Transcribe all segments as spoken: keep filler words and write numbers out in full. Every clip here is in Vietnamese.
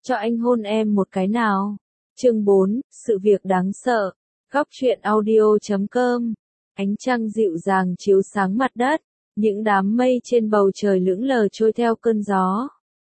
cho anh hôn em một cái nào. Chương bốn, sự việc đáng sợ. Góc truyện audio chấm com. Ánh trăng dịu dàng chiếu sáng mặt đất, những đám mây trên bầu trời lững lờ trôi theo cơn gió.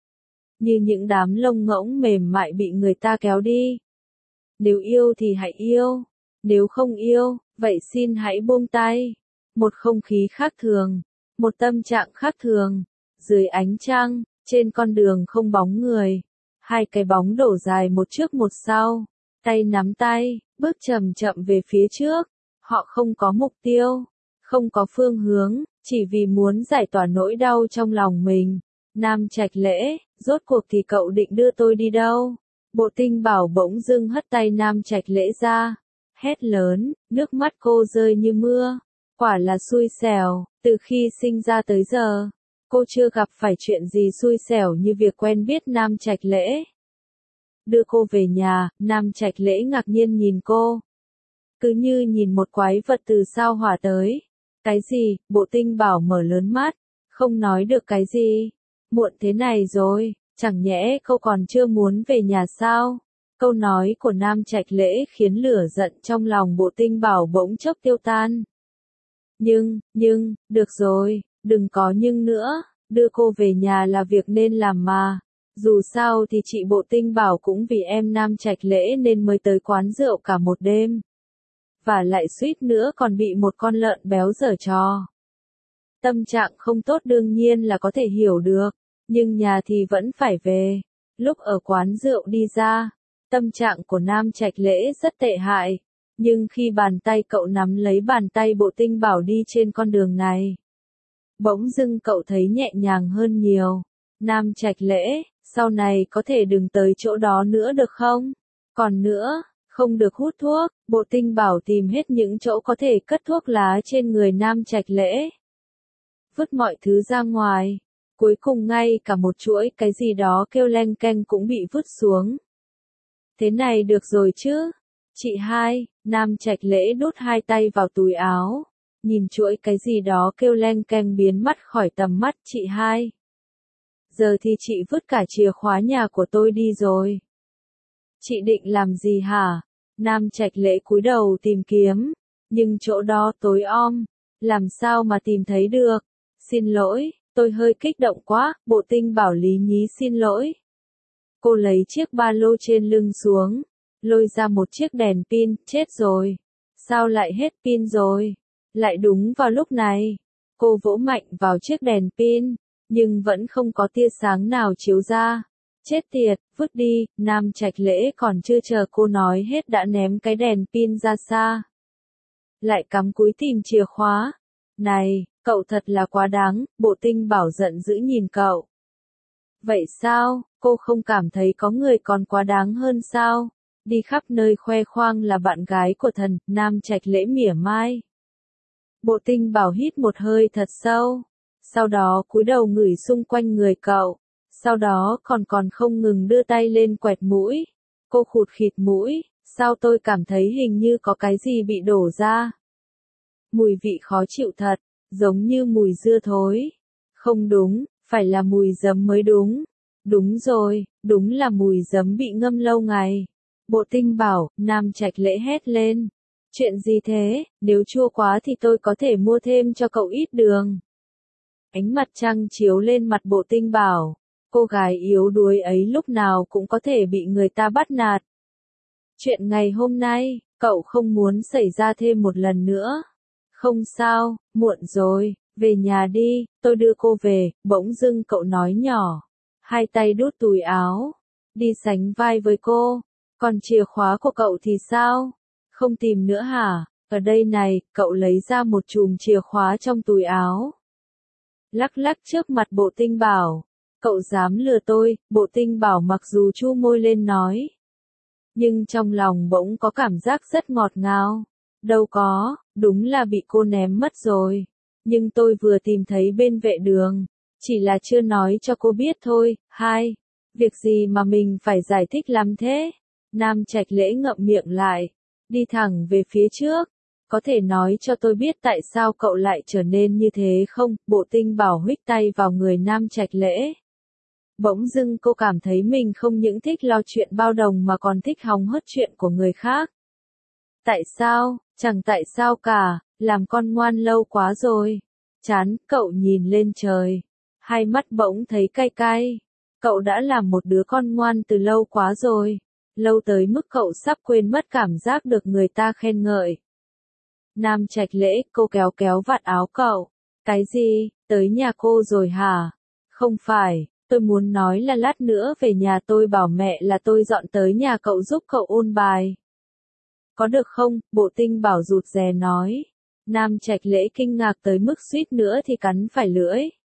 Như những đám lông ngỗng mềm mại bị người ta kéo đi. Nếu yêu thì hãy yêu, nếu không yêu, vậy xin hãy buông tay. Một không khí khác thường, một tâm trạng khác thường. Dưới ánh trăng, trên con đường không bóng người. Hai cái bóng đổ dài một trước một sau, tay nắm tay, bước chậm chậm về phía trước. Họ không có mục tiêu, không có phương hướng, chỉ vì muốn giải tỏa nỗi đau trong lòng mình. Nam Trạch Lễ, rốt cuộc thì cậu định đưa tôi đi đâu? Bộ Tinh Bảo bỗng dưng hất tay Nam Trạch Lễ ra, hét lớn, nước mắt cô rơi như mưa. Quả là xui xẻo, từ khi sinh ra tới giờ, cô chưa gặp phải chuyện gì xui xẻo như việc quen biết Nam Trạch Lễ. Đưa cô về nhà, Nam Trạch Lễ ngạc nhiên nhìn cô. Cứ như nhìn một quái vật từ sao hỏa tới. Cái gì? Bộ Tinh Bảo mở lớn mắt, không nói được cái gì. Muộn thế này rồi, chẳng nhẽ cô còn chưa muốn về nhà sao? Câu nói của Nam Trạch Lễ khiến lửa giận trong lòng Bộ Tinh Bảo bỗng chốc tiêu tan. Nhưng, nhưng, được rồi, đừng có nhưng nữa, đưa cô về nhà là việc nên làm mà. Dù sao thì chị Bộ Tinh Bảo cũng vì em Nam Trạch Lễ nên mới tới quán rượu cả một đêm. Và lại suýt nữa còn bị một con lợn béo giở trò. Tâm trạng không tốt đương nhiên là có thể hiểu được, nhưng nhà thì vẫn phải về. Lúc ở quán rượu đi ra, tâm trạng của Nam Trạch Lễ rất tệ hại. Nhưng khi bàn tay cậu nắm lấy bàn tay Bộ Tinh Bảo đi trên con đường này, bỗng dưng cậu thấy nhẹ nhàng hơn nhiều. Nam Trạch Lễ, sau này có thể đừng tới chỗ đó nữa được không? Còn nữa, không được hút thuốc. Bộ Tinh Bảo tìm hết những chỗ có thể cất thuốc lá trên người Nam Trạch Lễ. Vứt mọi thứ ra ngoài. Cuối cùng ngay cả một chuỗi cái gì đó kêu leng keng cũng bị vứt xuống. Thế này được rồi chứ? Chị hai, Nam Trạch Lễ đút hai tay vào túi áo. Nhìn chuỗi cái gì đó kêu leng keng biến mất khỏi tầm mắt chị hai. Giờ thì chị vứt cả chìa khóa nhà của tôi đi rồi. Chị định làm gì hả? Nam Trạch Lễ cúi đầu tìm kiếm, nhưng chỗ đó tối om, làm sao mà tìm thấy được? Xin lỗi, tôi hơi kích động quá. Bộ Tinh Bảo lý nhí xin lỗi. Cô lấy chiếc ba lô trên lưng xuống, lôi ra một chiếc đèn pin. Chết rồi, sao lại hết pin rồi? Lại đúng vào lúc này, cô vỗ mạnh vào chiếc đèn pin, nhưng vẫn không có tia sáng nào chiếu ra. Chết tiệt, vứt đi. Nam Trạch Lễ còn chưa chờ cô nói hết đã ném cái đèn pin ra xa. Lại cắm cúi tìm chìa khóa. Này, cậu thật là quá đáng. Bộ Tinh Bảo giận dữ nhìn cậu. Vậy sao, cô không cảm thấy có người còn quá đáng hơn sao? Đi khắp nơi khoe khoang là bạn gái của thần. Nam Trạch Lễ mỉa mai. Bộ Tinh Bảo hít một hơi thật sâu, sau đó cúi đầu ngửi xung quanh người cậu, sau đó còn còn không ngừng đưa tay lên quẹt mũi. Cô khụt khịt mũi, sao tôi cảm thấy hình như có cái gì bị đổ ra. Mùi vị khó chịu thật, giống như mùi dưa thối. Không đúng, phải là mùi giấm mới đúng. Đúng rồi, đúng là mùi giấm bị ngâm lâu ngày. Bộ Tinh Bảo, Nam Trạch Lễ hét lên. Chuyện gì thế? Nếu chua quá thì tôi có thể mua thêm cho cậu ít đường. Ánh mặt trăng chiếu lên mặt Bộ Tinh Bảo. Cô gái yếu đuối ấy lúc nào cũng có thể bị người ta bắt nạt. Chuyện ngày hôm nay, cậu không muốn xảy ra thêm một lần nữa. Không sao, muộn rồi, về nhà đi, tôi đưa cô về. Bỗng dưng cậu nói nhỏ, hai tay đút túi áo, đi sánh vai với cô. Còn chìa khóa của cậu thì sao? Không tìm nữa hả? Ở đây này, cậu lấy ra một chùm chìa khóa trong túi áo. Lắc lắc trước mặt Bộ Tinh Bảo. Cậu dám lừa tôi? Bộ Tinh Bảo mặc dù chu môi lên nói, nhưng trong lòng bỗng có cảm giác rất ngọt ngào. Đâu có, đúng là bị cô ném mất rồi. Nhưng tôi vừa tìm thấy bên vệ đường, chỉ là chưa nói cho cô biết thôi. Hai, việc gì mà mình phải giải thích lắm thế? Nam Trạch Lễ ngậm miệng lại, đi thẳng về phía trước. Có thể nói cho tôi biết tại sao cậu lại trở nên như thế không? Bộ Tinh Bảo huých tay vào người Nam Trạch Lễ. Bỗng dưng cô cảm thấy mình không những thích lo chuyện bao đồng mà còn thích hóng hớt chuyện của người khác. Tại sao? Chẳng tại sao cả, làm con ngoan lâu quá rồi. Chán, cậu nhìn lên trời. Hai mắt bỗng thấy cay cay. Cậu đã làm một đứa con ngoan từ lâu quá rồi. Lâu tới mức cậu sắp quên mất cảm giác được người ta khen ngợi. Nam Trạch Lễ, cô kéo kéo vạt áo cậu. Cái gì, tới nhà cô rồi hả? Không phải, tôi muốn nói là lát nữa về nhà tôi bảo mẹ là tôi dọn tới nhà cậu giúp cậu ôn bài. Có được không? Bộ Tinh Bảo rụt rè nói. Nam Trạch Lễ kinh ngạc tới mức suýt nữa thì cắn phải lưỡi.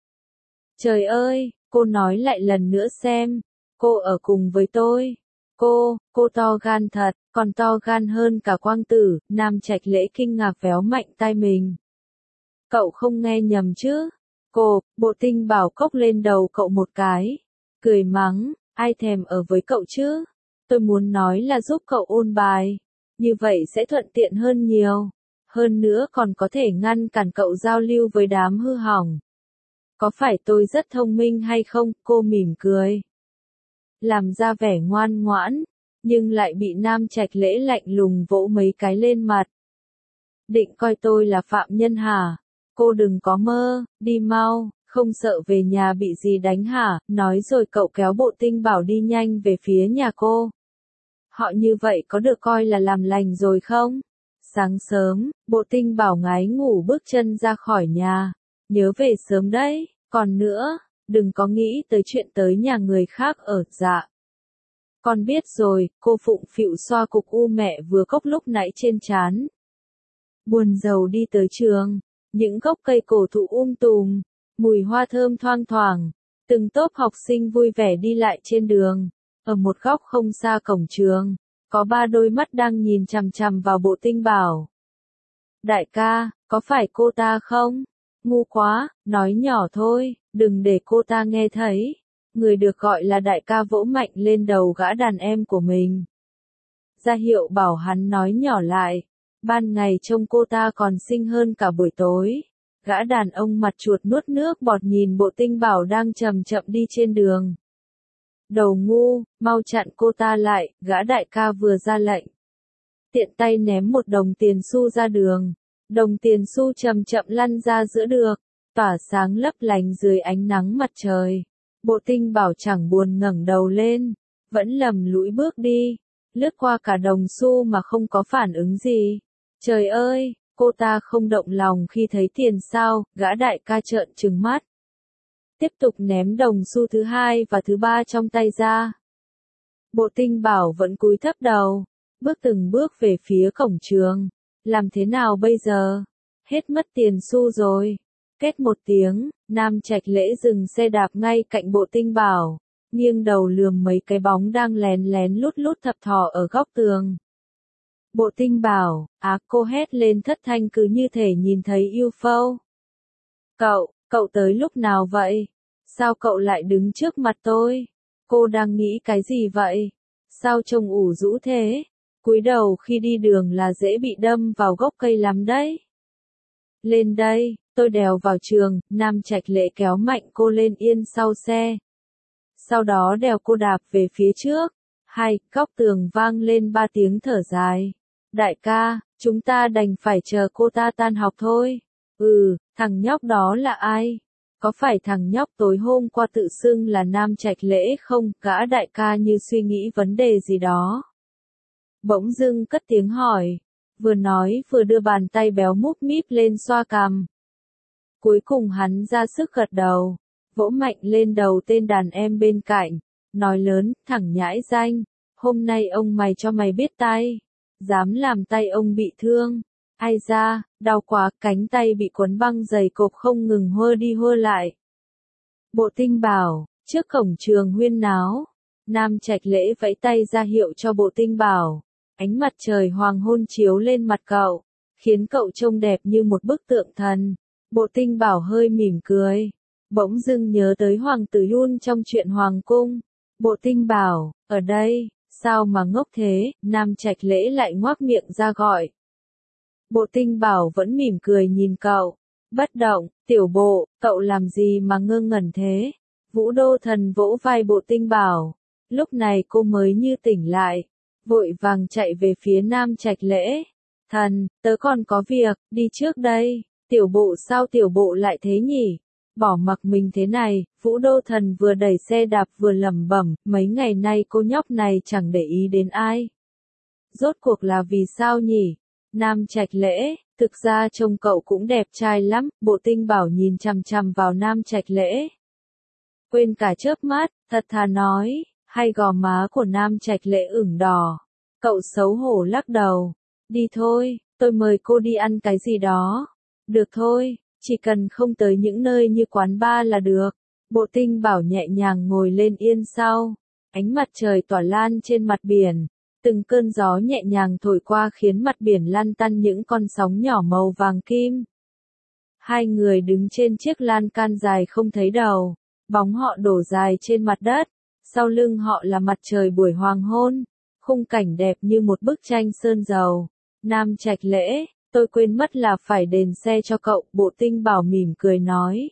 Trời ơi, cô nói lại lần nữa xem. Cô ở cùng với tôi. Cô, cô to gan thật, còn to gan hơn cả Quang Tử. Nam Trạch Lễ kinh ngạc véo mạnh tai mình. Cậu không nghe nhầm chứ? Cô, Bộ Tinh Bảo cốc lên đầu cậu một cái. Cười mắng, ai thèm ở với cậu chứ? Tôi muốn nói là giúp cậu ôn bài. Như vậy sẽ thuận tiện hơn nhiều. Hơn nữa còn có thể ngăn cản cậu giao lưu với đám hư hỏng. Có phải tôi rất thông minh hay không? Cô mỉm cười. Làm ra vẻ ngoan ngoãn, nhưng lại bị Nam Trạch Lễ lạnh lùng vỗ mấy cái lên mặt. Định coi tôi là phạm nhân hả? Cô đừng có mơ, đi mau, không sợ về nhà bị gì đánh hả? Nói rồi cậu kéo Bộ Tinh Bảo đi nhanh về phía nhà cô. Họ như vậy có được coi là làm lành rồi không? Sáng sớm, Bộ Tinh Bảo ngái ngủ bước chân ra khỏi nhà. Nhớ về sớm đấy, còn nữa, đừng có nghĩ tới chuyện tới nhà người khác ở. Dạ. Con biết rồi, cô phụng phịu xoa cục u mẹ vừa cốc lúc nãy trên trán. Buồn rầu đi tới trường, những gốc cây cổ thụ um tùm, mùi hoa thơm thoang thoảng, từng tốp học sinh vui vẻ đi lại trên đường. Ở một góc không xa cổng trường, có ba đôi mắt đang nhìn chằm chằm vào Bộ Tinh Bảo. Đại ca, có phải cô ta không? Ngu quá, nói nhỏ thôi, đừng để cô ta nghe thấy. Người được gọi là đại ca vỗ mạnh lên đầu gã đàn em của mình. Ra hiệu bảo hắn nói nhỏ lại. Ban ngày trông cô ta còn xinh hơn cả buổi tối. Gã đàn ông mặt chuột nuốt nước bọt nhìn Bộ Tinh Bảo đang chậm chậm đi trên đường. Đầu ngu, mau chặn cô ta lại, gã đại ca vừa ra lệnh. Tiện tay ném một đồng tiền xu ra đường. Đồng tiền xu chậm chậm lăn ra giữa đường, tỏa sáng lấp lánh dưới ánh nắng mặt trời. Bộ Tinh Bảo chẳng buồn ngẩng đầu lên, vẫn lầm lũi bước đi, lướt qua cả đồng xu mà không có phản ứng gì. Trời ơi, cô ta không động lòng khi thấy tiền sao? Gã đại ca trợn trừng mắt. Tiếp tục ném đồng xu thứ hai và thứ ba trong tay ra. Bộ Tinh Bảo vẫn cúi thấp đầu, bước từng bước về phía cổng trường. Làm thế nào bây giờ? Hết mất tiền xu rồi. Két một tiếng, Nam Trạch Lễ dừng xe đạp ngay cạnh Bộ Tinh Bảo, nghiêng đầu lườm mấy cái bóng đang lén lén lút lút thập thò ở góc tường. Bộ Tinh Bảo, á cô hét lên thất thanh cứ như thể nhìn thấy u ép ô. Cậu, cậu tới lúc nào vậy? Sao cậu lại đứng trước mặt tôi? Cô đang nghĩ cái gì vậy? Sao trông ủ rũ thế? Cúi đầu khi đi đường là dễ bị đâm vào gốc cây lắm đấy. Lên đây, tôi đèo vào trường. Nam Trạch Lễ kéo mạnh cô lên yên sau xe. Sau đó đèo cô đạp về phía trước. Hai, góc tường vang lên ba tiếng thở dài. Đại ca, chúng ta đành phải chờ cô ta tan học thôi. Ừ, thằng nhóc đó là ai? Có phải thằng nhóc tối hôm qua tự xưng là Nam Trạch Lễ không? Gã đại ca như suy nghĩ vấn đề gì đó. Bỗng dưng cất tiếng hỏi. Vừa nói vừa đưa bàn tay béo múp míp lên xoa cằm. Cuối cùng hắn ra sức gật đầu, vỗ mạnh lên đầu tên đàn em bên cạnh, nói lớn, thằng nhãi danh, hôm nay ông mày cho mày biết tay, dám làm tay ông bị thương. Ai da, đau quá, cánh tay bị quấn băng dày cộp không ngừng hơ đi hơ lại. Bộ Tinh Bảo, trước cổng trường huyên náo, Nam Trạch Lễ vẫy tay ra hiệu cho Bộ Tinh Bảo. Ánh mặt trời hoàng hôn chiếu lên mặt cậu, khiến cậu trông đẹp như một bức tượng thần. Bộ Tinh Bảo hơi mỉm cười, bỗng dưng nhớ tới Hoàng tử Yun trong chuyện Hoàng cung. Bộ Tinh Bảo, ở đây, sao mà ngốc thế? Nam Trạch Lễ lại ngoác miệng ra gọi. Bộ Tinh Bảo vẫn mỉm cười nhìn cậu, bất động. Tiểu Bộ, cậu làm gì mà ngơ ngẩn thế? Vũ Đô Thần vỗ vai Bộ Tinh Bảo. Lúc này cô mới như tỉnh lại, vội vàng chạy về phía Nam Trạch Lễ. Thần, tớ còn có việc, đi trước đây. Tiểu bộ sao tiểu bộ lại thế nhỉ? Bỏ mặc mình thế này, Vũ Đô Thần vừa đẩy xe đạp vừa lẩm bẩm, mấy ngày nay cô nhóc này chẳng để ý đến ai. Rốt cuộc là vì sao nhỉ? Nam Trạch Lễ, thực ra trông cậu cũng đẹp trai lắm, Bộ Tinh Bảo nhìn chằm chằm vào Nam Trạch Lễ. Quên cả chớp mắt, thật thà nói, hay gò má của Nam Trạch Lễ ửng đỏ. Cậu xấu hổ lắc đầu. Đi thôi, tôi mời cô đi ăn cái gì đó. Được thôi, chỉ cần không tới những nơi như quán bar là được. Bộ Tinh Bảo nhẹ nhàng ngồi lên yên sau. Ánh mặt trời tỏa lan trên mặt biển. Từng cơn gió nhẹ nhàng thổi qua khiến mặt biển lăn tăn những con sóng nhỏ màu vàng kim. Hai người đứng trên chiếc lan can dài không thấy đầu. Bóng họ đổ dài trên mặt đất. Sau lưng họ là mặt trời buổi hoàng hôn. Khung cảnh đẹp như một bức tranh sơn dầu. Nam Trạch Lễ, tôi quên mất là phải đền xe cho cậu, Bộ Tinh Bảo mỉm cười nói.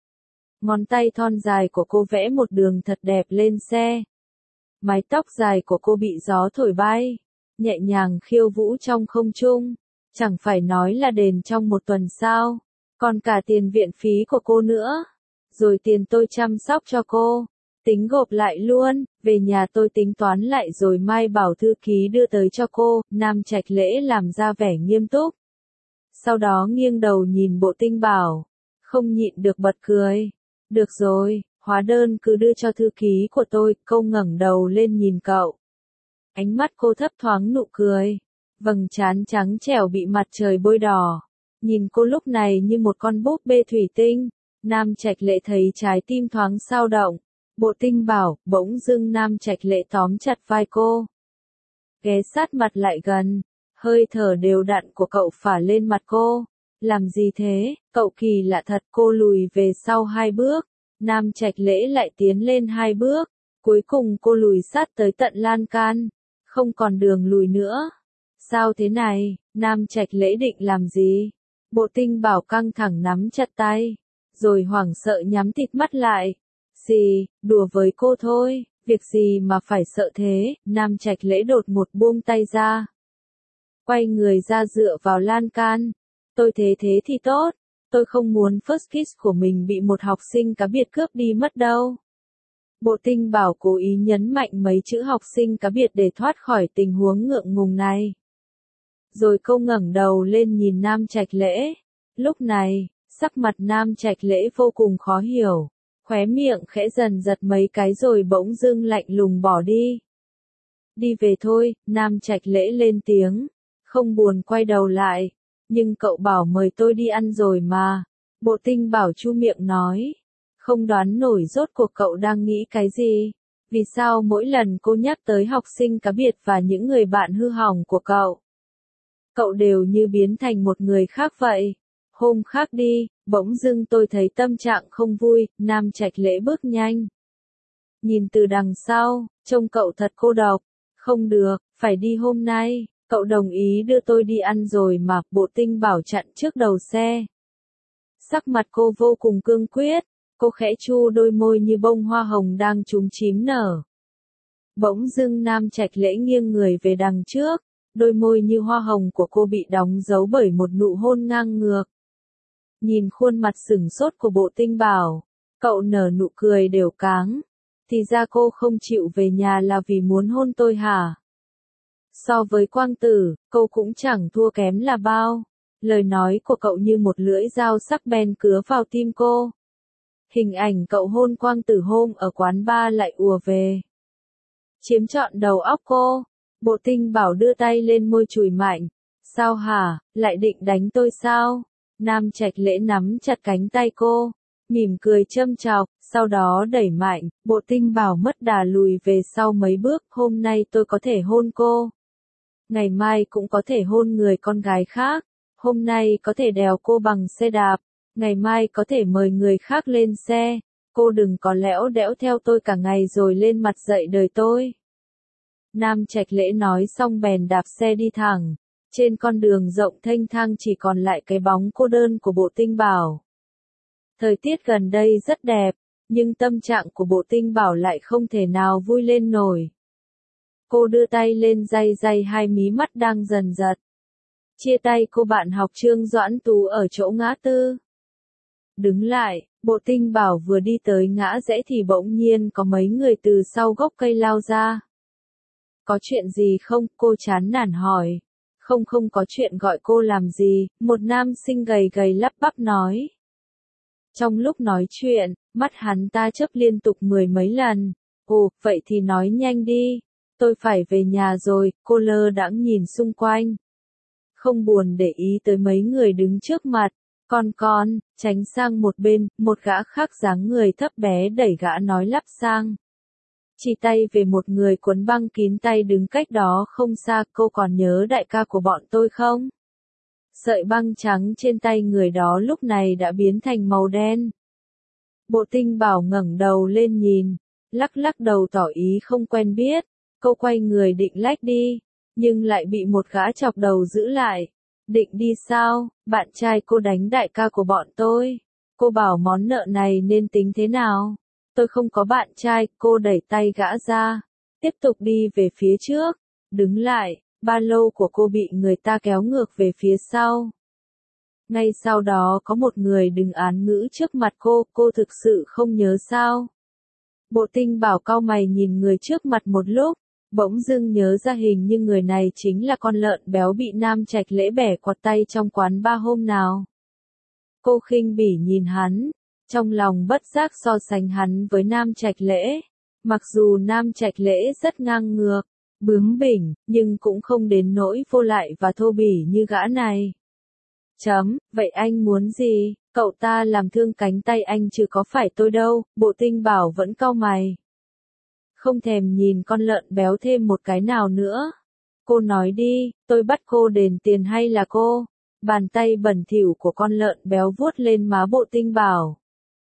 Ngón tay thon dài của cô vẽ một đường thật đẹp lên xe. Mái tóc dài của cô bị gió thổi bay, nhẹ nhàng khiêu vũ trong không trung. Chẳng phải nói là đền trong một tuần sao, còn cả tiền viện phí của cô nữa. Rồi tiền tôi chăm sóc cho cô, tính gộp lại luôn, về nhà tôi tính toán lại rồi mai bảo thư ký đưa tới cho cô. Nam Trạch Lễ làm ra vẻ nghiêm túc. Sau đó nghiêng đầu nhìn Bộ Tinh Bảo, không nhịn được bật cười. Được rồi, hóa đơn cứ đưa cho thư ký của tôi. Cô ngẩng đầu lên nhìn cậu. Ánh mắt cô thấp thoáng nụ cười, vầng trán trắng trẻo bị mặt trời bôi đỏ. Nhìn cô lúc này như một con búp bê thủy tinh. Nam Trạch Lễ thấy trái tim thoáng xao động. Bộ Tinh Bảo, bỗng dưng Nam Trạch Lễ tóm chặt vai cô, ghé sát mặt lại gần, hơi thở đều đặn của cậu phả lên mặt cô. Làm gì thế, cậu kỳ lạ thật. Cô lùi về sau hai bước, Nam Trạch Lễ lại tiến lên hai bước, cuối cùng cô lùi sát tới tận lan can, không còn đường lùi nữa. Sao thế này, Nam Trạch Lễ định làm gì? Bộ Tinh Bảo căng thẳng nắm chặt tay, rồi hoảng sợ nhắm tịt mắt lại. Gì, đùa với cô thôi, việc gì mà phải sợ thế? Nam Trạch Lễ đột ngột buông tay ra, quay người ra dựa vào lan can. Tôi thế thế thì tốt, tôi không muốn first kiss của mình bị một học sinh cá biệt cướp đi mất đâu. Bộ Tinh Bảo cố ý nhấn mạnh mấy chữ học sinh cá biệt để thoát khỏi tình huống ngượng ngùng này. Rồi cô ngẩng đầu lên nhìn Nam Trạch Lễ. Lúc này, sắc mặt Nam Trạch Lễ vô cùng khó hiểu, khóe miệng khẽ dần giật mấy cái rồi bỗng dưng lạnh lùng bỏ đi. Đi về thôi, Nam Trạch Lễ lên tiếng, không buồn quay đầu lại. Nhưng cậu bảo mời tôi đi ăn rồi mà. Bộ Tinh Bảo chu miệng nói. Không đoán nổi rốt cuộc cậu đang nghĩ cái gì. Vì sao mỗi lần cô nhắc tới học sinh cá biệt và những người bạn hư hỏng của cậu, cậu đều như biến thành một người khác vậy. Hôm khác đi, bỗng dưng tôi thấy tâm trạng không vui. Nam Trạch Lễ bước nhanh, nhìn từ đằng sau, trông cậu thật cô độc. Không được, phải đi hôm nay. Cậu đồng ý đưa tôi đi ăn rồi mà. Bộ Tinh Bảo chặn trước đầu xe. Sắc mặt cô vô cùng cương quyết, cô khẽ chu đôi môi như bông hoa hồng đang chúm chím nở. Bỗng dưng Nam Trạch Lễ nghiêng người về đằng trước, đôi môi như hoa hồng của cô bị đóng dấu bởi một nụ hôn ngang ngược. Nhìn khuôn mặt sửng sốt của Bộ Tinh Bảo, cậu nở nụ cười đều cáng. Thì ra cô không chịu về nhà là vì muốn hôn tôi hả? So với Quang Tử, cô cũng chẳng thua kém là bao. Lời nói của cậu như một lưỡi dao sắc bén cứa vào tim cô. Hình ảnh cậu hôn Quang Tử hôm ở quán bar lại ùa về, chiếm trọn đầu óc cô. Bộ Tinh Bảo đưa tay lên môi chùi mạnh. Sao hả, lại định đánh tôi sao? Nam Trạch Lễ nắm chặt cánh tay cô, mỉm cười châm chọc, sau đó đẩy mạnh. Bộ Tinh Bảo mất đà lùi về sau mấy bước. Hôm nay tôi có thể hôn cô, ngày mai cũng có thể hôn người con gái khác. Hôm nay có thể đèo cô bằng xe đạp, ngày mai có thể mời người khác lên xe. Cô đừng có lẽo đẽo theo tôi cả ngày rồi lên mặt dạy đời tôi. Nam Trạch Lễ nói xong bèn đạp xe đi thẳng. Trên con đường rộng thênh thang chỉ còn lại cái bóng cô đơn của Bộ Tinh Bảo. Thời tiết gần đây rất đẹp, nhưng tâm trạng của Bộ Tinh Bảo lại không thể nào vui lên nổi. Cô đưa tay lên day day hai mí mắt đang dần giật. Chia tay cô bạn học Trương Doãn Tú ở chỗ ngã tư. Đứng lại, Bộ Tinh Bảo vừa đi tới ngã rẽ thì bỗng nhiên có mấy người từ sau gốc cây lao ra. Có chuyện gì không? Cô chán nản hỏi. Không không có chuyện, gọi cô làm gì? Một nam sinh gầy gầy lắp bắp nói. Trong lúc nói chuyện, mắt hắn ta chớp liên tục mười mấy lần. Ồ, vậy thì nói nhanh đi. Tôi phải về nhà rồi. Cô lơ đãng nhìn xung quanh. Không buồn để ý tới mấy người đứng trước mặt. Con con, tránh sang một bên, một gã khác dáng người thấp bé đẩy gã nói lắp sang. Chỉ tay về một người quấn băng kín tay đứng cách đó không xa. Cô còn nhớ đại ca của bọn tôi không? Sợi băng trắng trên tay người đó lúc này đã biến thành màu đen. Bộ Tinh Bảo ngẩng đầu lên nhìn, lắc lắc đầu tỏ ý không quen biết. Cô quay người định lách đi, nhưng lại bị một gã chọc đầu giữ lại. Định đi sao? Bạn trai cô đánh đại ca của bọn tôi. Cô bảo món nợ này nên tính thế nào? Tôi không có bạn trai. Cô đẩy tay gã ra, tiếp tục đi về phía trước. Đứng lại, ba lô của cô bị người ta kéo ngược về phía sau. Ngay sau đó có một người đứng án ngữ trước mặt cô. Cô thực sự không nhớ sao? Bộ Tinh Bảo cau mày nhìn người trước mặt một lúc. Bỗng dưng nhớ ra hình như người này chính là con lợn béo bị Nam Trạch Lễ bẻ quạt tay trong quán ba hôm nào. Cô khinh bỉ nhìn hắn, trong lòng bất giác so sánh hắn với Nam Trạch Lễ. Mặc dù Nam Trạch Lễ rất ngang ngược, bướng bỉnh, nhưng cũng không đến nỗi vô lại và thô bỉ như gã này. Chấm, vậy anh muốn gì? Cậu ta làm thương cánh tay anh chứ có phải tôi đâu. Bộ Tinh Bảo vẫn cau mày. Không thèm nhìn con lợn béo thêm một cái nào nữa. Cô nói đi, tôi bắt cô đền tiền hay là cô? Bàn tay bẩn thỉu của con lợn béo vuốt lên má Bộ Tinh Bảo.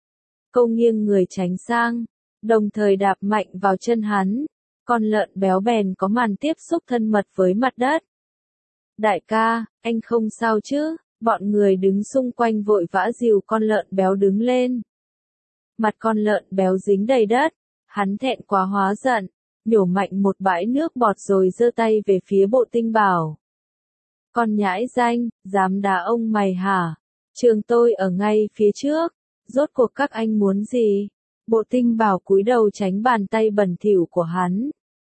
Cô nghiêng người tránh sang, đồng thời đạp mạnh vào chân hắn. Con lợn béo bèn có màn tiếp xúc thân mật với mặt đất. Đại ca, anh không sao chứ? Bọn người đứng xung quanh vội vã dìu con lợn béo đứng lên. Mặt con lợn béo dính đầy đất. Hắn thẹn quá hóa giận, nhổ mạnh một bãi nước bọt rồi giơ tay về phía Bộ Tinh Bảo. Con nhãi danh, dám đá ông mày hả? Trường tôi ở ngay phía trước, rốt cuộc các anh muốn gì? Bộ Tinh Bảo cúi đầu tránh bàn tay bẩn thỉu của hắn.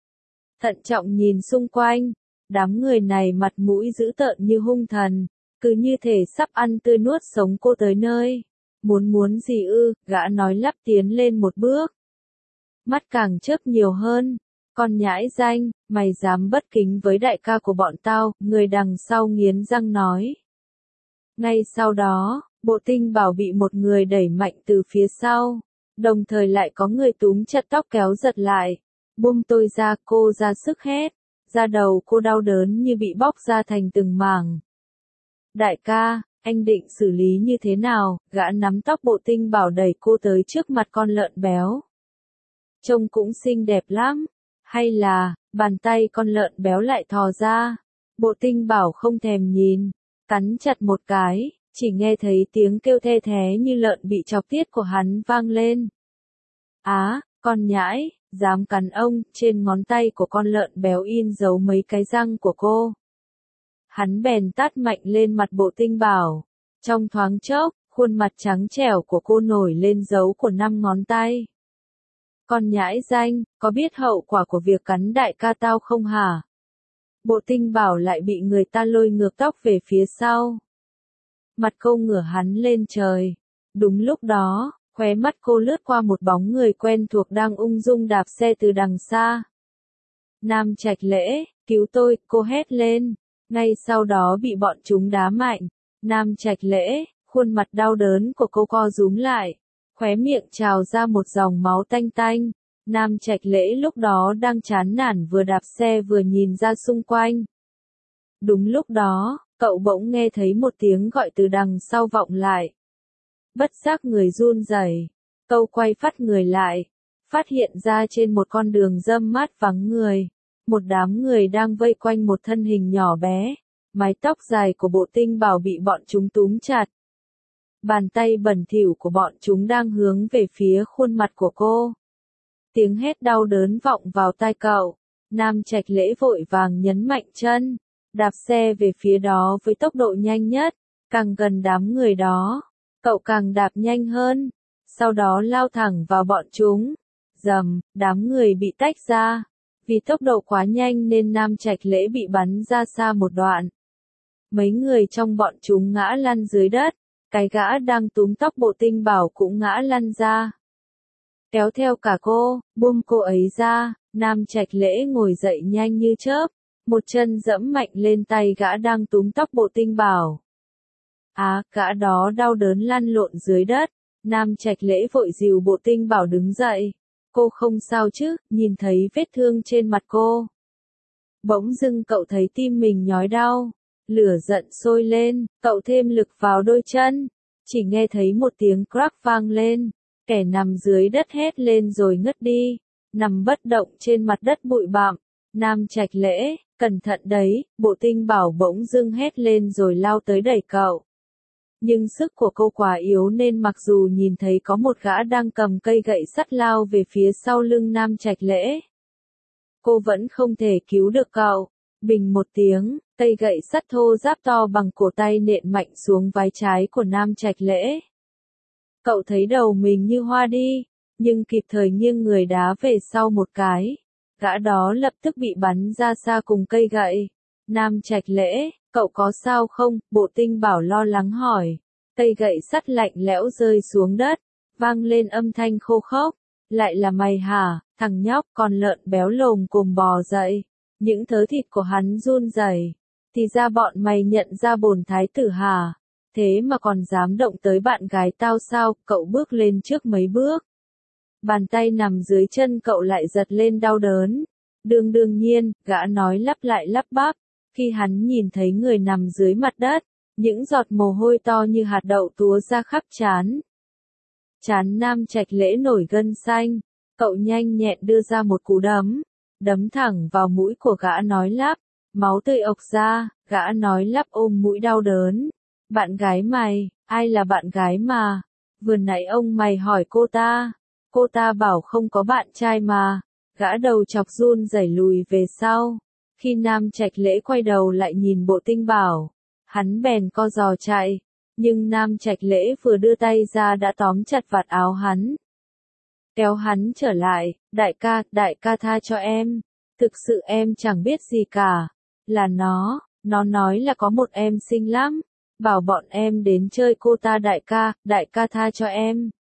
Thận trọng nhìn xung quanh, đám người này mặt mũi dữ tợn như hung thần, cứ như thể sắp ăn tươi nuốt sống cô tới nơi. Muốn muốn gì ư? Gã nói lắp tiến lên một bước. Mắt càng chớp nhiều hơn. Con nhãi danh, mày dám bất kính với đại ca của bọn tao, người đằng sau nghiến răng nói. Ngay sau đó, Bộ Tinh Bảo bị một người đẩy mạnh từ phía sau, đồng thời lại có người túm chặt tóc kéo giật lại. Buông tôi ra, cô ra sức hét, da đầu cô đau đớn như bị bóc ra thành từng mảng. Đại ca, anh định xử lý như thế nào? Gã nắm tóc Bộ Tinh Bảo đẩy cô tới trước mặt con lợn béo. Trông cũng xinh đẹp lắm. Hay là, bàn tay con lợn béo lại thò ra. Bộ Tinh Bảo không thèm nhìn, cắn chặt một cái, chỉ nghe thấy tiếng kêu the thé như lợn bị chọc tiết của hắn vang lên. Á, con nhãi, dám cắn ông, trên ngón tay của con lợn béo in dấu mấy cái răng của cô. Hắn bèn tát mạnh lên mặt Bộ Tinh Bảo. Trong thoáng chốc, khuôn mặt trắng trẻo của cô nổi lên dấu của năm ngón tay. Con nhãi danh, có biết hậu quả của việc cắn đại ca tao không hả? Bộ Tinh Bảo lại bị người ta lôi ngược tóc về phía sau. Mặt cô ngửa hắn lên trời. Đúng lúc đó, khóe mắt cô lướt qua một bóng người quen thuộc đang ung dung đạp xe từ đằng xa. Nam Trạch Lễ, cứu tôi, cô hét lên. Ngay sau đó bị bọn chúng đá mạnh. Nam Trạch Lễ, khuôn mặt đau đớn của cô co rúm lại. Khóe miệng trào ra một dòng máu tanh tanh. Nam Trạch Lễ lúc đó đang chán nản vừa đạp xe vừa nhìn ra xung quanh. Đúng lúc đó, cậu bỗng nghe thấy một tiếng gọi từ đằng sau vọng lại. Bất giác người run rẩy, cậu quay phát người lại, phát hiện ra trên một con đường râm mát vắng người, một đám người đang vây quanh một thân hình nhỏ bé, mái tóc dài của Bộ Tinh Bảo bị bọn chúng túm chặt. Bàn tay bẩn thỉu của bọn chúng đang hướng về phía khuôn mặt của cô. Tiếng hét đau đớn vọng vào tai cậu. Nam Trạch Lễ vội vàng nhấn mạnh chân, đạp xe về phía đó với tốc độ nhanh nhất. Càng gần đám người đó, cậu càng đạp nhanh hơn. Sau đó lao thẳng vào bọn chúng. Rầm, đám người bị tách ra. Vì tốc độ quá nhanh nên Nam Trạch Lễ bị bắn ra xa một đoạn. Mấy người trong bọn chúng ngã lăn dưới đất. Cái gã đang túm tóc Bộ Tinh Bảo cũng ngã lăn ra. Kéo theo cả cô, buông cô ấy ra. Nam Trạch Lễ ngồi dậy nhanh như chớp. Một chân dẫm mạnh lên tay gã đang túm tóc Bộ Tinh Bảo. Á, à, gã đó đau đớn lăn lộn dưới đất. Nam Trạch Lễ vội dìu Bộ Tinh Bảo đứng dậy. Cô không sao chứ, nhìn thấy vết thương trên mặt cô. Bỗng dưng cậu thấy tim mình nhói đau. Lửa giận sôi lên, cậu thêm lực vào đôi chân. Chỉ nghe thấy một tiếng crack vang lên. Kẻ nằm dưới đất hét lên rồi ngất đi. Nằm bất động trên mặt đất bụi bặm. Nam Trạch Lễ, cẩn thận đấy, Bộ Tinh Bảo bỗng dưng hét lên rồi lao tới đẩy cậu. Nhưng sức của cô quá yếu nên mặc dù nhìn thấy có một gã đang cầm cây gậy sắt lao về phía sau lưng Nam Trạch Lễ, cô vẫn không thể cứu được cậu. Bình một tiếng, cây gậy sắt thô ráp to bằng cổ tay nện mạnh xuống vai trái của Nam Trạch Lễ. Cậu thấy đầu mình như hoa đi, nhưng kịp thời nghiêng người đá về sau một cái. Gã đó lập tức bị bắn ra xa cùng cây gậy. Nam Trạch Lễ, cậu có sao không? Bộ Tinh Bảo lo lắng hỏi. Cây gậy sắt lạnh lẽo rơi xuống đất, vang lên âm thanh khô khốc. Lại là mày hả, thằng nhóc? Con lợn béo lồm cồm bò dậy. Những thớ thịt của hắn run rẩy. Thì ra bọn mày nhận ra bổn thái tử hả? Thế mà còn dám động tới bạn gái tao sao? Cậu bước lên trước mấy bước. Bàn tay nằm dưới chân cậu lại giật lên đau đớn. Đương đương nhiên, gã nói lắp lại lắp bắp. Khi hắn nhìn thấy người nằm dưới mặt đất, những giọt mồ hôi to như hạt đậu túa ra khắp trán. Trán Nam Trạch Lễ nổi gân xanh. Cậu nhanh nhẹn đưa ra một cú đấm. Đấm thẳng vào mũi của gã nói lắp. Máu tươi ộc ra, gã nói lắp ôm mũi đau đớn. Bạn gái mày, ai là bạn gái mà? Vừa nãy ông mày hỏi cô ta. Cô ta bảo không có bạn trai mà. Gã đầu chọc run rẩy lùi về sau. Khi Nam Trạch Lễ quay đầu lại nhìn Bộ Tinh Bảo, hắn bèn co giò chạy. Nhưng Nam Trạch Lễ vừa đưa tay ra đã tóm chặt vạt áo hắn. Kéo hắn trở lại, đại ca, đại ca tha cho em. Thực sự em chẳng biết gì cả. Là nó, nó nói là có một em xinh lắm. Bảo bọn em đến chơi cô ta đại ca, đại ca tha cho em.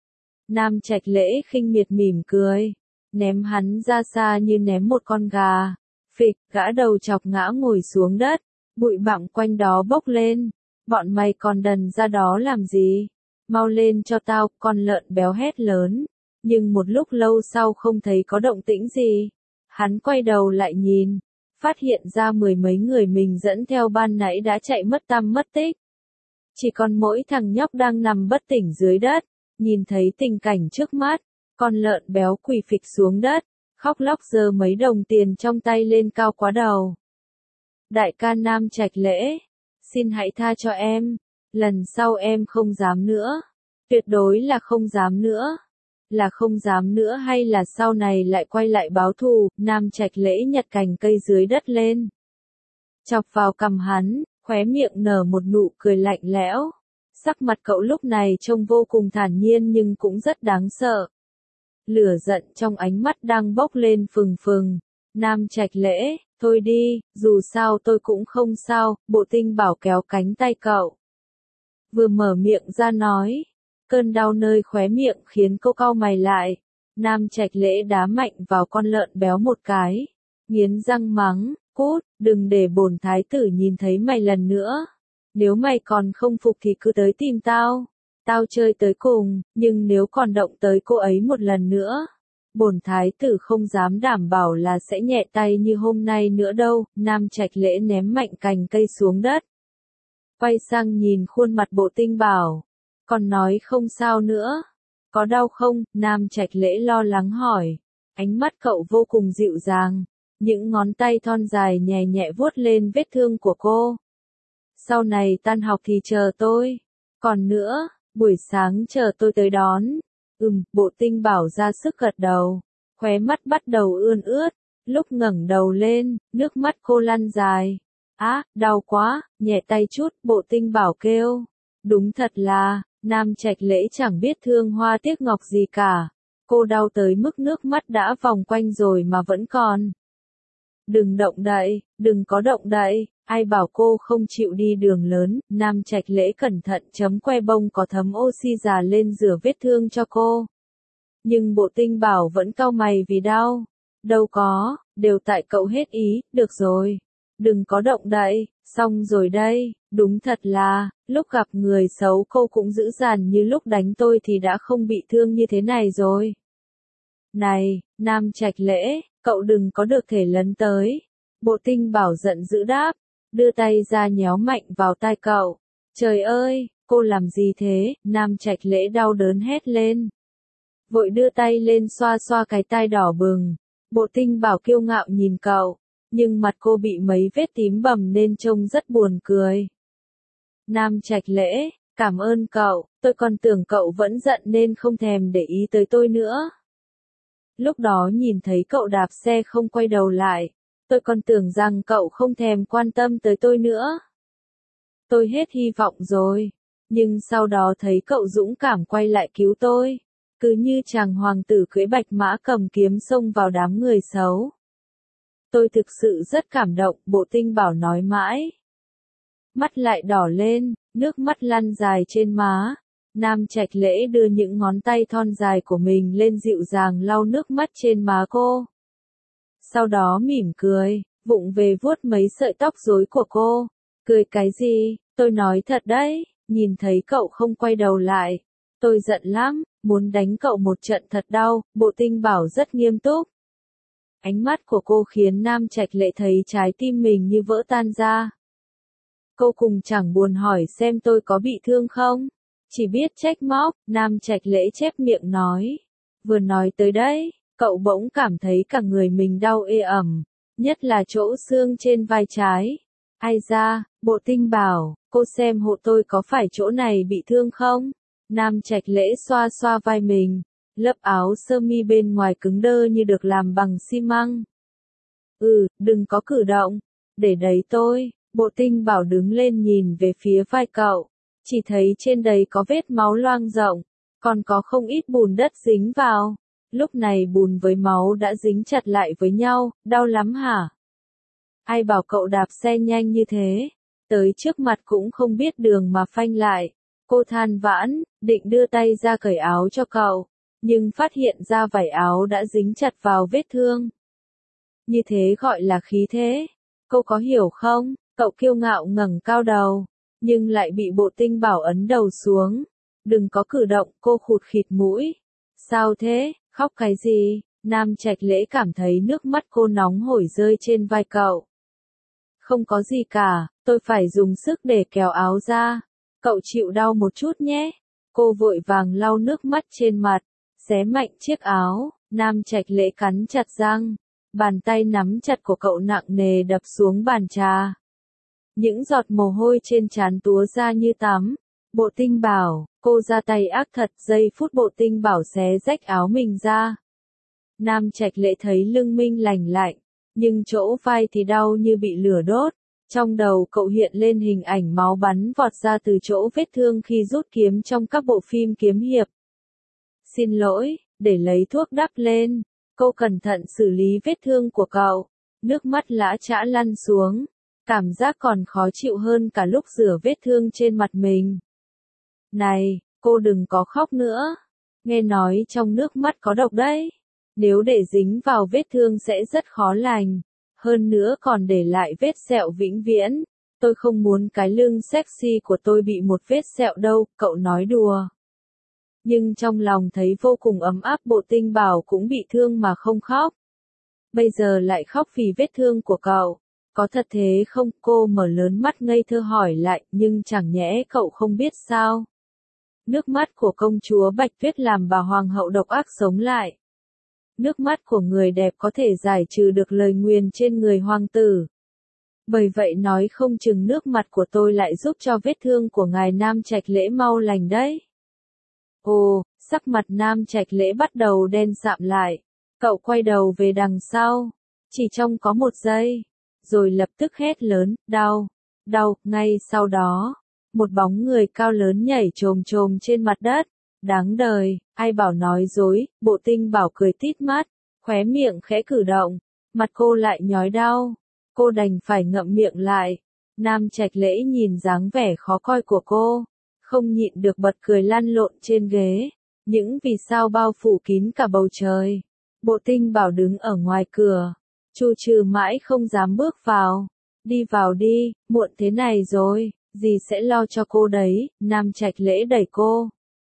Nam Trạch Lễ khinh miệt mỉm cười. Ném hắn ra xa như ném một con gà. Phịch, gã đầu chọc ngã ngồi xuống đất. Bụi bặm quanh đó bốc lên. Bọn mày còn đần ra đó làm gì? Mau lên cho tao, con lợn béo hét lớn. Nhưng một lúc lâu sau không thấy có động tĩnh gì. Hắn quay đầu lại nhìn. Phát hiện ra mười mấy người mình dẫn theo ban nãy đã chạy mất tăm mất tích. Chỉ còn mỗi thằng nhóc đang nằm bất tỉnh dưới đất. Nhìn thấy tình cảnh trước mắt. Con lợn béo quỳ phịch xuống đất. Khóc lóc giơ mấy đồng tiền trong tay lên cao quá đầu. Đại ca Nam Trạch Lễ, xin hãy tha cho em. Lần sau em không dám nữa. Tuyệt đối là không dám nữa. Là không dám nữa hay là sau này lại quay lại báo thù? Nam Trạch Lễ nhặt cành cây dưới đất lên. Chọc vào cằm hắn, khóe miệng nở một nụ cười lạnh lẽo. Sắc mặt cậu lúc này trông vô cùng thản nhiên nhưng cũng rất đáng sợ. Lửa giận trong ánh mắt đang bốc lên phừng phừng. Nam Trạch Lễ, thôi đi, dù sao tôi cũng không sao. Bộ Tinh Bảo kéo cánh tay cậu. Vừa mở miệng ra nói. Cơn đau nơi khóe miệng khiến cô cau mày lại. Nam Trạch Lễ đá mạnh vào con lợn béo một cái. Nghiến răng mắng, cút, đừng để bổn thái tử nhìn thấy mày lần nữa. Nếu mày còn không phục thì cứ tới tìm tao. Tao chơi tới cùng, nhưng nếu còn động tới cô ấy một lần nữa, bổn thái tử không dám đảm bảo là sẽ nhẹ tay như hôm nay nữa đâu. Nam Trạch Lễ ném mạnh cành cây xuống đất. Quay sang nhìn khuôn mặt Bộ Tinh Bảo. Còn nói không sao nữa. Có đau không? Nam Trạch Lễ lo lắng hỏi. Ánh mắt cậu vô cùng dịu dàng. Những ngón tay thon dài nhẹ nhẹ vuốt lên vết thương của cô. Sau này tan học thì chờ tôi. Còn nữa, buổi sáng chờ tôi tới đón. Ừm, Bộ Tinh Bảo ra sức gật đầu, khóe mắt bắt đầu ươn ướt, lúc ngẩng đầu lên, nước mắt cô lăn dài. Á, đau quá, nhẹ tay chút, Bộ Tinh Bảo kêu. Đúng thật là, Nam Trạch Lễ chẳng biết thương hoa tiếc ngọc gì cả. Cô đau tới mức nước mắt đã vòng quanh rồi mà vẫn còn. Đừng động đậy, đừng có động đậy, ai bảo cô không chịu đi đường lớn. Nam Trạch Lễ cẩn thận chấm que bông có thấm oxy già lên rửa vết thương cho cô. Nhưng Bộ Tinh Bảo vẫn cau mày vì đau. Đâu có, đều tại cậu hết ý, được rồi. Đừng có động đậy, xong rồi đây, đúng thật là, lúc gặp người xấu cô cũng dữ dằn như lúc đánh tôi thì đã không bị thương như thế này rồi. Này, Nam Trạch Lễ, cậu đừng có được thể lấn tới. Bộ Tinh Bảo giận dữ đáp, đưa tay ra nhéo mạnh vào tai cậu. Trời ơi, cô làm gì thế? Nam Trạch Lễ đau đớn hét lên. Vội đưa tay lên xoa xoa cái tai đỏ bừng. Bộ Tinh Bảo kiêu ngạo nhìn cậu, nhưng mặt cô bị mấy vết tím bầm nên trông rất buồn cười. Nam Trạch Lễ, cảm ơn cậu, tôi còn tưởng cậu vẫn giận nên không thèm để ý tới tôi nữa. Lúc đó nhìn thấy cậu đạp xe không quay đầu lại, tôi còn tưởng rằng cậu không thèm quan tâm tới tôi nữa. Tôi hết hy vọng rồi, nhưng sau đó thấy cậu dũng cảm quay lại cứu tôi, cứ như chàng hoàng tử cưỡi bạch mã cầm kiếm xông vào đám người xấu. Tôi thực sự rất cảm động, Bộ Tinh Bảo nói mãi. Mắt lại đỏ lên, nước mắt lăn dài trên má. Nam Trạch Lễ đưa những ngón tay thon dài của mình lên dịu dàng lau nước mắt trên má cô. Sau đó mỉm cười, vụng về vuốt mấy sợi tóc rối của cô. Cười cái gì, tôi nói thật đấy, nhìn thấy cậu không quay đầu lại. Tôi giận lắm, muốn đánh cậu một trận thật đau, Bộ Tinh Bảo rất nghiêm túc. Ánh mắt của cô khiến Nam Trạch Lễ thấy trái tim mình như vỡ tan ra. Cô cùng chẳng buồn hỏi xem tôi có bị thương không, chỉ biết trách móc. Nam Trạch Lễ chép miệng nói. Vừa nói tới đấy, cậu bỗng cảm thấy cả người mình đau ê ẩm, nhất là chỗ xương trên vai trái. Ai da, Bộ Tinh Bảo, cô xem hộ tôi có phải chỗ này bị thương không? Nam Trạch Lễ xoa xoa vai mình. Lớp áo sơ mi bên ngoài cứng đơ như được làm bằng xi măng. Ừ, đừng có cử động. Để đấy tôi. Bộ Tinh Bảo đứng lên nhìn về phía vai cậu. Chỉ thấy trên đấy có vết máu loang rộng. Còn có không ít bùn đất dính vào. Lúc này bùn với máu đã dính chặt lại với nhau. Đau lắm hả? Ai bảo cậu đạp xe nhanh như thế? Tới trước mặt cũng không biết đường mà phanh lại. Cô than vãn, định đưa tay ra cởi áo cho cậu. Nhưng phát hiện ra vải áo đã dính chặt vào vết thương. Như thế gọi là khí thế. Cô có hiểu không? Cậu kiêu ngạo ngẩng cao đầu, nhưng lại bị Bộ Tinh Bảo ấn đầu xuống. Đừng có cử động, cô khụt khịt mũi. Sao thế, khóc cái gì? Nam Trạch Lễ cảm thấy nước mắt cô nóng hổi rơi trên vai cậu. Không có gì cả, tôi phải dùng sức để kéo áo ra. Cậu chịu đau một chút nhé. Cô vội vàng lau nước mắt trên mặt. Xé mạnh chiếc áo, Nam Trạch Lễ cắn chặt răng. Bàn tay nắm chặt của cậu nặng nề đập xuống bàn trà. Những giọt mồ hôi trên trán túa ra như tắm. Bộ Tinh Bảo, cô ra tay ác thật. Giây phút Bộ Tinh Bảo xé rách áo mình ra. Nam Trạch Lễ thấy lưng minh lành lạnh, nhưng chỗ vai thì đau như bị lửa đốt. Trong đầu cậu hiện lên hình ảnh máu bắn vọt ra từ chỗ vết thương khi rút kiếm trong các bộ phim kiếm hiệp. Xin lỗi, để lấy thuốc đắp lên. Cô cẩn thận xử lý vết thương của cậu. Nước mắt lã chã lăn xuống. Cảm giác còn khó chịu hơn cả lúc rửa vết thương trên mặt mình. Này, cô đừng có khóc nữa. Nghe nói trong nước mắt có độc đấy. Nếu để dính vào vết thương sẽ rất khó lành. Hơn nữa còn để lại vết sẹo vĩnh viễn. Tôi không muốn cái lưng sexy của tôi bị một vết sẹo đâu, cậu nói đùa. Nhưng trong lòng thấy vô cùng ấm áp. Bộ Tinh Bảo cũng bị thương mà không khóc. Bây giờ lại khóc vì vết thương của cậu. Có thật thế không? Cô mở lớn mắt ngây thơ hỏi lại, nhưng chẳng nhẽ cậu không biết sao? Nước mắt của công chúa Bạch Tuyết làm bà hoàng hậu độc ác sống lại. Nước mắt của người đẹp có thể giải trừ được lời nguyền trên người hoàng tử. Bởi vậy nói không chừng nước mặt của tôi lại giúp cho vết thương của ngài Nam Trạch Lễ mau lành đấy. Ồ, sắc mặt Nam Trạch Lễ bắt đầu đen sạm lại. Cậu quay đầu về đằng sau. Chỉ trong có một giây. Rồi lập tức hét lớn, đau, đau, ngay sau đó. Một bóng người cao lớn nhảy chồm chồm trên mặt đất. Đáng đời, ai bảo nói dối, Bộ Tinh Bảo cười tít mắt, khóe miệng khẽ cử động, mặt cô lại nhói đau. Cô đành phải ngậm miệng lại. Nam Trạch Lễ nhìn dáng vẻ khó coi của cô, không nhịn được bật cười lăn lộn trên ghế. Những vì sao bao phủ kín cả bầu trời. Bộ Tinh Bảo đứng ở ngoài cửa, trù trừ mãi không dám bước vào. Đi vào đi, muộn thế này rồi, dì sẽ lo cho cô đấy. Nam Trạch Lễ đẩy cô.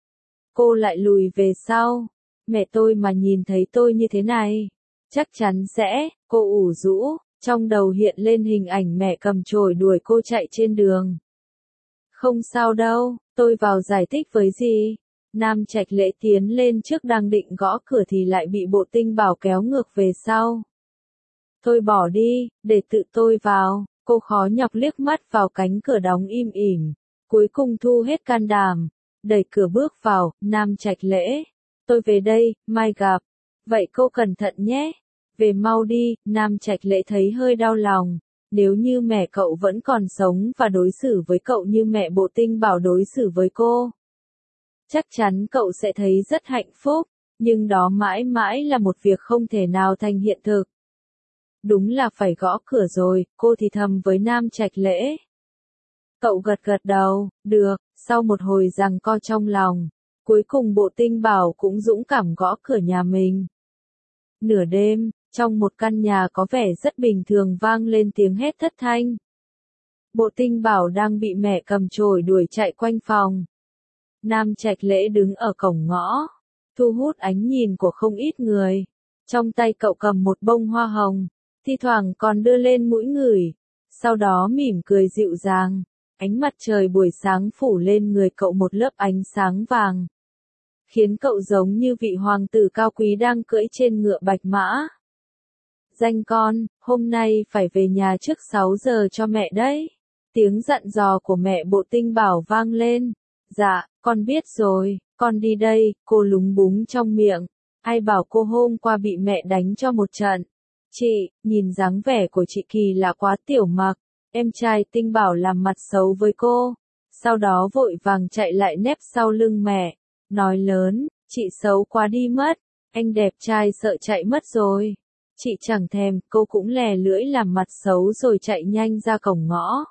Cô lại lùi về sau. Mẹ tôi mà nhìn thấy tôi như thế này, chắc chắn sẽ, cô ủ rũ, trong đầu hiện lên hình ảnh mẹ cầm chổi đuổi cô chạy trên đường. Không sao đâu, tôi vào giải thích với dì. Nam Trạch Lễ tiến lên trước đang định gõ cửa thì lại bị Bộ Tinh Bảo kéo ngược về sau. Tôi bỏ đi, để tự tôi vào. Cô khó nhọc liếc mắt vào cánh cửa đóng im ỉm, cuối cùng thu hết can đảm, đẩy cửa bước vào. Nam Trạch Lễ, tôi về đây, mai gặp. Vậy cô cẩn thận nhé. Về mau đi. Nam Trạch Lễ thấy hơi đau lòng. Nếu như mẹ cậu vẫn còn sống và đối xử với cậu như mẹ Bộ Tinh Bảo đối xử với cô, chắc chắn cậu sẽ thấy rất hạnh phúc, nhưng đó mãi mãi là một việc không thể nào thành hiện thực. Đúng là phải gõ cửa rồi, cô thì thầm với Nam Trạch Lễ. Cậu gật gật đầu, được. Sau một hồi giằng co trong lòng, cuối cùng Bộ Tinh Bảo cũng dũng cảm gõ cửa nhà mình. Nửa đêm, trong một căn nhà có vẻ rất bình thường vang lên tiếng hét thất thanh. Bộ Tinh Bảo đang bị mẹ cầm chổi đuổi chạy quanh phòng. Nam Trạch Lễ đứng ở cổng ngõ, thu hút ánh nhìn của không ít người. Trong tay cậu cầm một bông hoa hồng, thi thoảng còn đưa lên mũi ngửi, sau đó mỉm cười dịu dàng. Ánh mặt trời buổi sáng phủ lên người cậu một lớp ánh sáng vàng, khiến cậu giống như vị hoàng tử cao quý đang cưỡi trên ngựa bạch mã. Danh con, hôm nay phải về nhà trước sáu giờ cho mẹ đấy. Tiếng dặn dò của mẹ Bộ Tinh Bảo vang lên. Dạ, con biết rồi, con đi đây. Cô lúng búng trong miệng. Ai bảo cô hôm qua bị mẹ đánh cho một trận. Chị, nhìn dáng vẻ của chị kỳ lạ quá. Tiểu Mặc, em trai Tinh Bảo làm mặt xấu với cô, sau đó vội vàng chạy lại nép sau lưng mẹ, nói lớn, chị xấu quá đi mất, anh đẹp trai sợ chạy mất rồi. Chị chẳng thèm, cô cũng lè lưỡi làm mặt xấu rồi chạy nhanh ra cổng ngõ.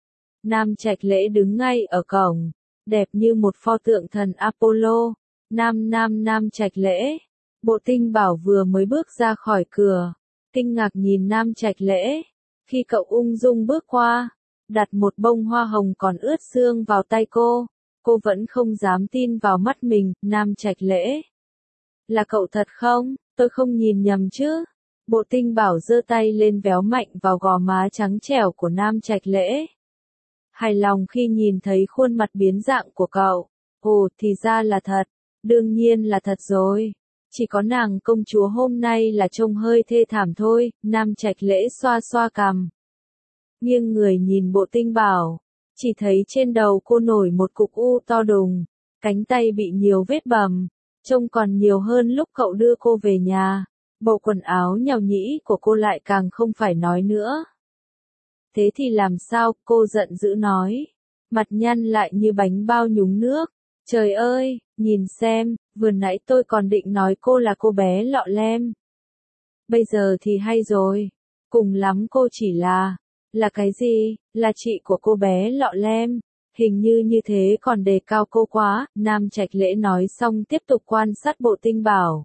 Nam Trạch Lễ đứng ngay ở cổng, đẹp như một pho tượng thần Apollo. Nam Nam Nam Trạch Lễ. Bộ Tinh Bảo vừa mới bước ra khỏi cửa, kinh ngạc nhìn Nam Trạch Lễ. Khi cậu ung dung bước qua, đặt một bông hoa hồng còn ướt sương vào tay cô, cô vẫn không dám tin vào mắt mình. Nam Trạch Lễ, là cậu thật không? Tôi không nhìn nhầm chứ? Bộ Tinh Bảo giơ tay lên véo mạnh vào gò má trắng trẻo của Nam Trạch Lễ. Hài lòng khi nhìn thấy khuôn mặt biến dạng của cậu. Ồ, thì ra là thật. Đương nhiên là thật rồi. Chỉ có nàng công chúa hôm nay là trông hơi thê thảm thôi. Nam Trạch Lễ xoa xoa cằm, nghiêng người nhìn Bộ Tinh Bảo, chỉ thấy trên đầu cô nổi một cục u to đùng, cánh tay bị nhiều vết bầm, trông còn nhiều hơn lúc cậu đưa cô về nhà. Bộ quần áo nhàu nhĩ của cô lại càng không phải nói nữa. Thế thì làm sao? Cô giận dữ nói, mặt nhăn lại như bánh bao nhúng nước. Trời ơi, nhìn xem, vừa nãy tôi còn định nói cô là cô bé lọ lem. Bây giờ thì hay rồi, cùng lắm cô chỉ là, là cái gì, là chị của cô bé lọ lem, hình như như thế còn đề cao cô quá. Nam Trạch Lễ nói xong tiếp tục quan sát Bộ Tinh Bảo.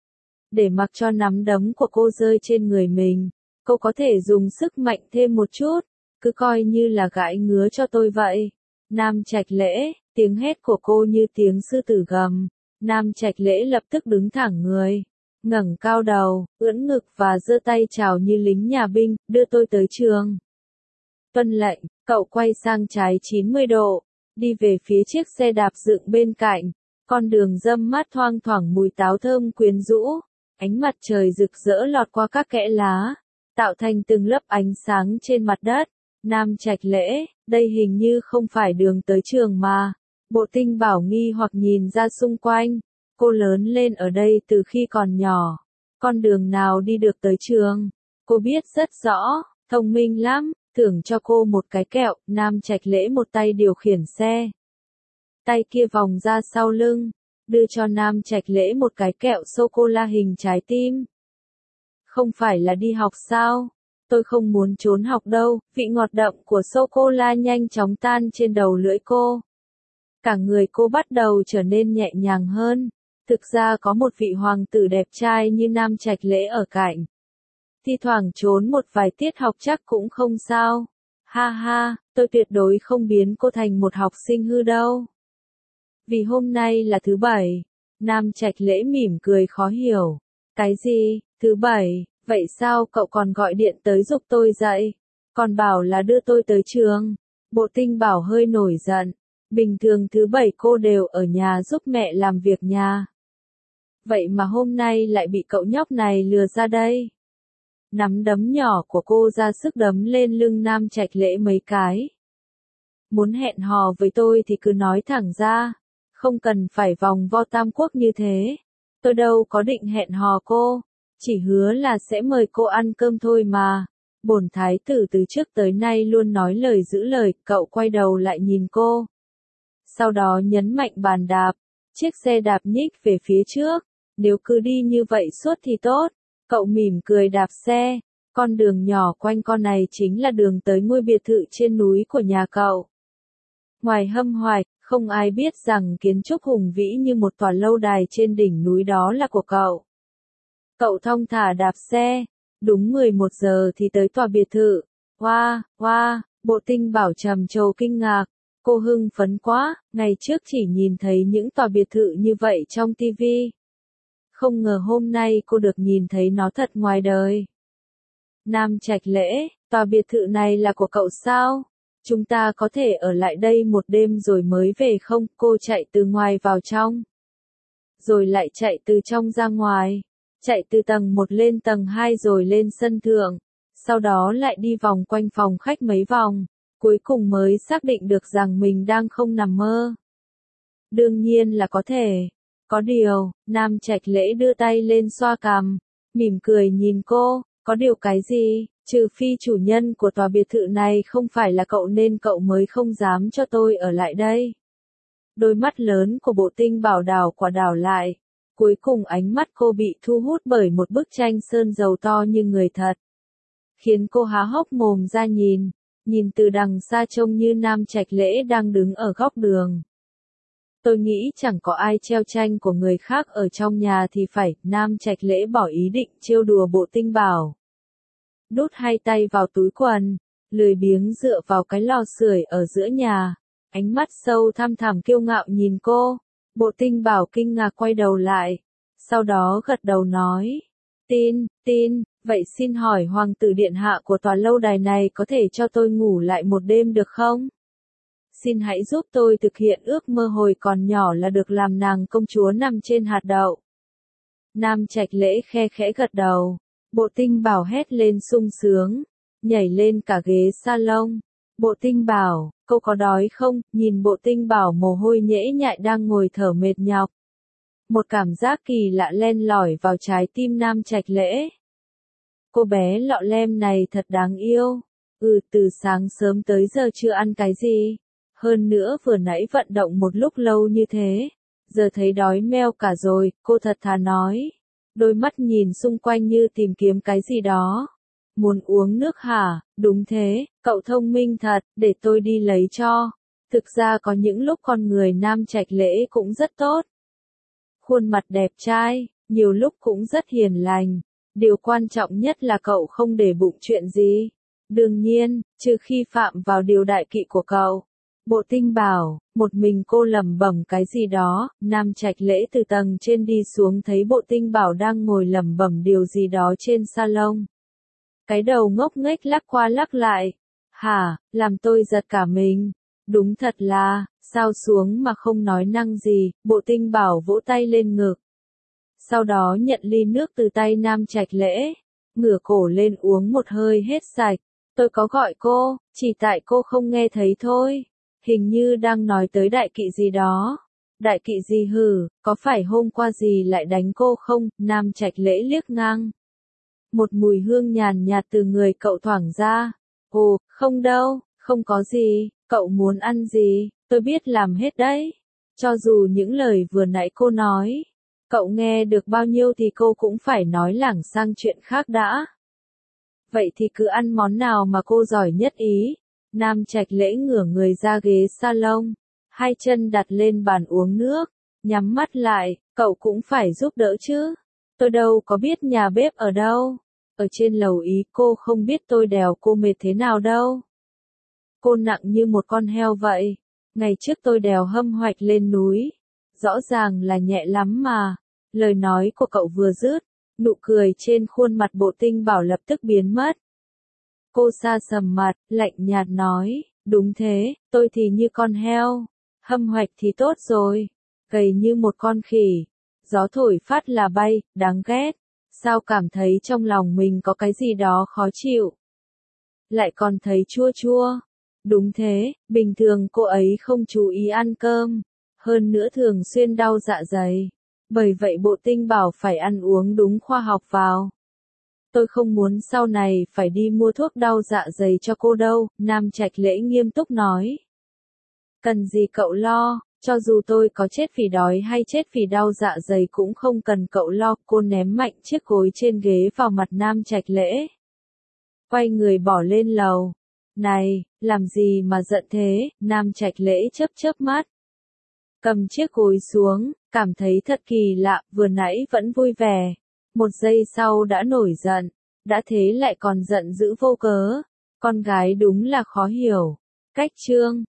Để mặc cho nắm đấm của cô rơi trên người mình, cô có thể dùng sức mạnh thêm một chút, cứ coi như là gãi ngứa cho tôi vậy. Nam Trạch Lễ, tiếng hét của cô như tiếng sư tử gầm. Nam Trạch Lễ lập tức đứng thẳng người, ngẩng cao đầu, ưỡn ngực và giơ tay chào như lính nhà binh, đưa tôi tới trường. Tuân lệnh. Cậu quay sang trái chín mươi độ, đi về phía chiếc xe đạp dựng bên cạnh. Con đường râm mát thoang thoảng mùi táo thơm quyến rũ, ánh mặt trời rực rỡ lọt qua các kẽ lá, tạo thành từng lớp ánh sáng trên mặt đất. Nam Trạch Lễ, đây hình như không phải đường tới trường mà. Bộ Tinh Bảo nghi hoặc nhìn ra xung quanh. Cô lớn lên ở đây từ khi còn nhỏ. Con đường nào đi được tới trường? Cô biết rất rõ, thông minh lắm, thưởng cho cô một cái kẹo. Nam Trạch Lễ một tay điều khiển xe. Tay kia vòng ra sau lưng, đưa cho Nam Trạch Lễ một cái kẹo sô-cô-la hình trái tim. Không phải là đi học sao? Tôi không muốn trốn học đâu. Vị ngọt đậm của sô-cô-la nhanh chóng tan trên đầu lưỡi cô. Cả người cô bắt đầu trở nên nhẹ nhàng hơn. Thực ra có một vị hoàng tử đẹp trai như Nam Trạch Lễ ở cạnh. Thi thoảng trốn một vài tiết học chắc cũng không sao. Ha ha, tôi tuyệt đối không biến cô thành một học sinh hư đâu. Vì hôm nay là thứ bảy. Nam Trạch Lễ mỉm cười khó hiểu. Cái gì, thứ bảy, vậy sao cậu còn gọi điện tới giục tôi dậy? Còn bảo là đưa tôi tới trường. Bộ Tinh Bảo hơi nổi giận. Bình thường thứ bảy cô đều ở nhà giúp mẹ làm việc nhà. Vậy mà hôm nay lại bị cậu nhóc này lừa ra đây. Nắm đấm nhỏ của cô ra sức đấm lên lưng Nam Trạch Lễ mấy cái. Muốn hẹn hò với tôi thì cứ nói thẳng ra. Không cần phải vòng vo tam quốc như thế. Tôi đâu có định hẹn hò cô. Chỉ hứa là sẽ mời cô ăn cơm thôi mà. Bổn thái tử từ trước tới nay luôn nói lời giữ lời. Cậu quay đầu lại nhìn cô. Sau đó nhấn mạnh bàn đạp. Chiếc xe đạp nhích về phía trước. Nếu cứ đi như vậy suốt thì tốt. Cậu mỉm cười đạp xe. Con đường nhỏ quanh con này chính là đường tới ngôi biệt thự trên núi của nhà cậu. Ngoài hâm hoài, không ai biết rằng kiến trúc hùng vĩ như một tòa lâu đài trên đỉnh núi đó là của cậu. Cậu thong thả đạp xe. Đúng mười một giờ thì tới tòa biệt thự. Hoa, hoa, Bộ Tinh Bảo trầm trồ kinh ngạc. Cô hưng phấn quá, ngày trước chỉ nhìn thấy những tòa biệt thự như vậy trong tivi. Không ngờ hôm nay cô được nhìn thấy nó thật ngoài đời. Nam Trạch Lễ, tòa biệt thự này là của cậu sao? Chúng ta có thể ở lại đây một đêm rồi mới về không? Cô chạy từ ngoài vào trong. Rồi lại chạy từ trong ra ngoài. Chạy từ tầng một lên tầng hai rồi lên sân thượng. Sau đó lại đi vòng quanh phòng khách mấy vòng. Cuối cùng mới xác định được rằng mình đang không nằm mơ. Đương nhiên là có thể. Có điều, Nam Trạch Lễ đưa tay lên xoa cằm, mỉm cười nhìn cô, có điều cái gì, trừ phi chủ nhân của tòa biệt thự này không phải là cậu nên cậu mới không dám cho tôi ở lại đây. Đôi mắt lớn của Bộ Tinh Bảo đảo quả đảo lại, cuối cùng ánh mắt cô bị thu hút bởi một bức tranh sơn dầu to như người thật. Khiến cô há hốc mồm ra nhìn, nhìn từ đằng xa trông như Nam Trạch Lễ đang đứng ở góc đường. Tôi nghĩ chẳng có ai treo tranh của người khác ở trong nhà thì phải. Nam Trạch Lễ bỏ ý định trêu đùa Bộ Tinh Bảo. Đút hai tay vào túi quần, lười biếng dựa vào cái lò sưởi ở giữa nhà, ánh mắt sâu thăm thẳm kiêu ngạo nhìn cô. Bộ Tinh Bảo kinh ngạc quay đầu lại, sau đó gật đầu nói, tin, tin, vậy xin hỏi hoàng tử điện hạ của tòa lâu đài này có thể cho tôi ngủ lại một đêm được không? Xin hãy giúp tôi thực hiện ước mơ hồi còn nhỏ là được làm nàng công chúa nằm trên hạt đậu. Nam Trạch Lễ khe khẽ gật đầu. Bộ Tinh Bảo hét lên sung sướng, nhảy lên cả ghế salon. Bộ Tinh Bảo, cô có đói không? Nhìn Bộ Tinh Bảo mồ hôi nhễ nhại đang ngồi thở mệt nhọc. Một cảm giác kỳ lạ len lỏi vào trái tim Nam Trạch Lễ. Cô bé lọ lem này thật đáng yêu. Ừ, từ sáng sớm tới giờ chưa ăn cái gì. Hơn nữa vừa nãy vận động một lúc lâu như thế. Giờ thấy đói meo cả rồi, cô thật thà nói. Đôi mắt nhìn xung quanh như tìm kiếm cái gì đó. Muốn uống nước hả? Đúng thế, cậu thông minh thật, để tôi đi lấy cho. Thực ra có những lúc con người Nam Trạch Lễ cũng rất tốt. Khuôn mặt đẹp trai, nhiều lúc cũng rất hiền lành. Điều quan trọng nhất là cậu không để bụng chuyện gì. Đương nhiên, trừ khi phạm vào điều đại kỵ của cậu. Bộ Tinh Bảo, một mình cô lẩm bẩm cái gì đó. Nam Trạch Lễ từ tầng trên đi xuống thấy Bộ Tinh Bảo đang ngồi lẩm bẩm điều gì đó trên salon. Cái đầu ngốc nghếch lắc qua lắc lại. Hả, làm tôi giật cả mình. Đúng thật là, sao xuống mà không nói năng gì. Bộ Tinh Bảo vỗ tay lên ngực. Sau đó nhận ly nước từ tay Nam Trạch Lễ. ngửa cổ lên uống một hơi hết sạch. Tôi có gọi cô, chỉ tại cô không nghe thấy thôi. Hình như đang nói tới đại kỵ gì đó. Đại kỵ gì hử, có phải hôm qua gì lại đánh cô không? Nam Trạch Lễ liếc ngang. Một mùi hương nhàn nhạt từ người cậu thoảng ra. Ồ, không đâu, không có gì, cậu muốn ăn gì, tôi biết làm hết đấy. Cho dù những lời vừa nãy cô nói, cậu nghe được bao nhiêu thì cô cũng phải nói lảng sang chuyện khác đã. Vậy thì cứ ăn món nào mà cô giỏi nhất ý. Nam Trạch Lễ ngửa người ra ghế salon, hai chân đặt lên bàn uống nước, nhắm mắt lại, cậu cũng phải giúp đỡ chứ. Tôi đâu có biết nhà bếp ở đâu. Ở trên lầu ý cô không biết tôi đèo cô mệt thế nào đâu. Cô nặng như một con heo vậy. Ngày trước tôi đèo Hâm Hoạch lên núi. Rõ ràng là nhẹ lắm mà. Lời nói của cậu vừa dứt, nụ cười trên khuôn mặt Bộ Tinh Bảo lập tức biến mất. Cô sa sầm mặt, lạnh nhạt nói, đúng thế, tôi thì như con heo. Hâm Hoạch thì tốt rồi. Gầy như một con khỉ. Gió thổi phát là bay, đáng ghét. Sao cảm thấy trong lòng mình có cái gì đó khó chịu? Lại còn thấy chua chua. Đúng thế, bình thường cô ấy không chú ý ăn cơm. Hơn nữa thường xuyên đau dạ dày. Bởi vậy Bộ Tinh Bảo phải ăn uống đúng khoa học vào. Tôi không muốn sau này phải đi mua thuốc đau dạ dày cho cô đâu, Nam Trạch Lễ nghiêm túc nói. Cần gì cậu lo, cho dù tôi có chết vì đói hay chết vì đau dạ dày cũng không cần cậu lo, cô ném mạnh chiếc gối trên ghế vào mặt Nam Trạch Lễ. Quay người bỏ lên lầu. Này, làm gì mà giận thế, Nam Trạch Lễ chớp chớp mắt. Cầm chiếc gối xuống, cảm thấy thật kỳ lạ, vừa nãy vẫn vui vẻ. Một giây sau đã nổi giận, đã thế lại còn giận dữ vô cớ. Con gái đúng là khó hiểu. Cách chương